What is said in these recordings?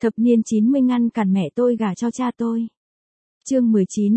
Thập niên 90 ngăn cản mẹ tôi gả cho cha tôi. Chương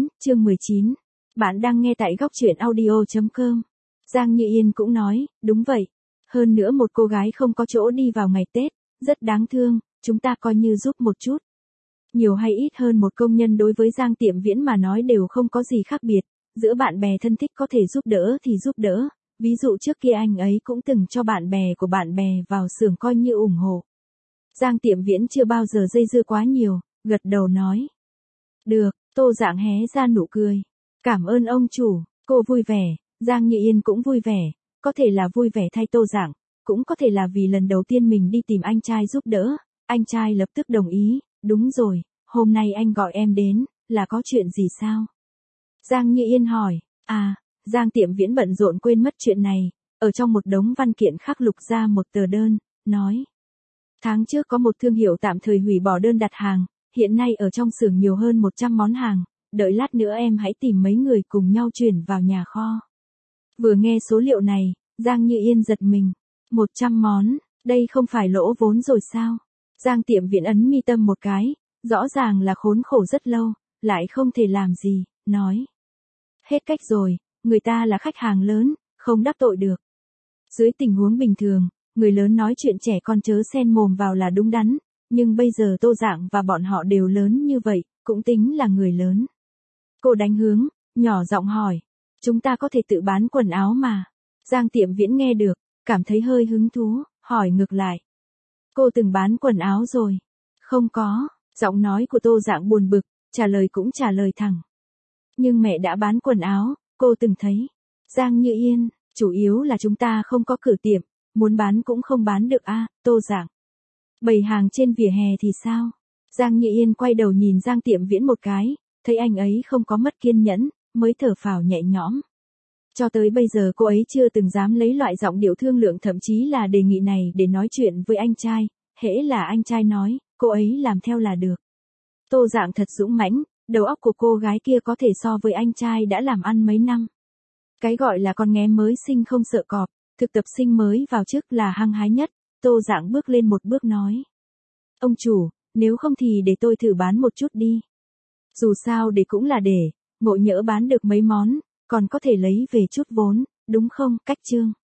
19. Bạn đang nghe tại góc truyện audio.com. Giang Như Yên cũng nói, đúng vậy. Hơn nữa một cô gái không có chỗ đi vào ngày Tết, rất đáng thương, chúng ta coi như giúp một chút. Nhiều hay ít hơn một công nhân đối với Giang Tiệm Viễn mà nói đều không có gì khác biệt, giữa bạn bè thân thích có thể giúp đỡ thì giúp đỡ, ví dụ trước kia anh ấy cũng từng cho bạn bè của bạn bè vào xưởng coi như ủng hộ. Giang Tiệm Viễn chưa bao giờ dây dưa quá nhiều, gật đầu nói. Được, Tô Dạng hé ra nụ cười. Cảm ơn ông chủ, cô vui vẻ, Giang Như Yên cũng vui vẻ, có thể là vui vẻ thay Tô Dạng, cũng có thể là vì lần đầu tiên mình đi tìm anh trai giúp đỡ, anh trai lập tức đồng ý, đúng rồi, hôm nay anh gọi em đến, là có chuyện gì sao? Giang Như Yên hỏi, Giang Tiệm Viễn bận rộn quên mất chuyện này, ở trong một đống văn kiện khắc lục ra một tờ đơn, nói. Tháng trước có một thương hiệu tạm thời hủy bỏ đơn đặt hàng, hiện nay ở trong xưởng nhiều hơn 100 món hàng, đợi lát nữa em hãy tìm mấy người cùng nhau chuyển vào nhà kho. Vừa nghe số liệu này, Giang Như Yên giật mình, 100 món, đây không phải lỗ vốn rồi sao? Giang Tiệm Viễn ấn mi tâm một cái, rõ ràng là khốn khổ rất lâu, lại không thể làm gì, nói. Hết cách rồi, người ta là khách hàng lớn, không đắc tội được. Dưới tình huống bình thường, người lớn nói chuyện trẻ con chớ xen mồm vào là đúng đắn, nhưng bây giờ Tô Dạng và bọn họ đều lớn như vậy, cũng tính là người lớn. Cô đánh hướng, nhỏ giọng hỏi, chúng ta có thể tự bán quần áo mà. Giang Tiệm Viễn nghe được, cảm thấy hơi hứng thú, hỏi ngược lại. Cô từng bán quần áo rồi? Không có, giọng nói của Tô Dạng buồn bực, trả lời cũng trả lời thẳng. Nhưng mẹ đã bán quần áo, cô từng thấy. Giang Như Yên, chủ yếu là chúng ta không có cửa tiệm, muốn bán cũng không bán được Tô Dạng. Bày hàng trên vỉa hè thì sao? Giang Như Yên quay đầu nhìn Giang Tiệm Viễn một cái, thấy anh ấy không có mất kiên nhẫn, mới thở phào nhẹ nhõm. Cho tới bây giờ cô ấy chưa từng dám lấy loại giọng điệu thương lượng thậm chí là đề nghị này để nói chuyện với anh trai, hễ là anh trai nói, cô ấy làm theo là được. Tô Dạng thật dũng mãnh, đầu óc của cô gái kia có thể so với anh trai đã làm ăn mấy năm. Cái gọi là con nghé mới sinh không sợ cọp, thực tập sinh mới vào chức là hăng hái nhất, Tô Dạng bước lên một bước nói. Ông chủ, nếu không thì để tôi thử bán một chút đi. Dù sao để cũng là để, ngộ nhỡ bán được mấy món, còn có thể lấy về chút vốn, đúng không? Cách chương.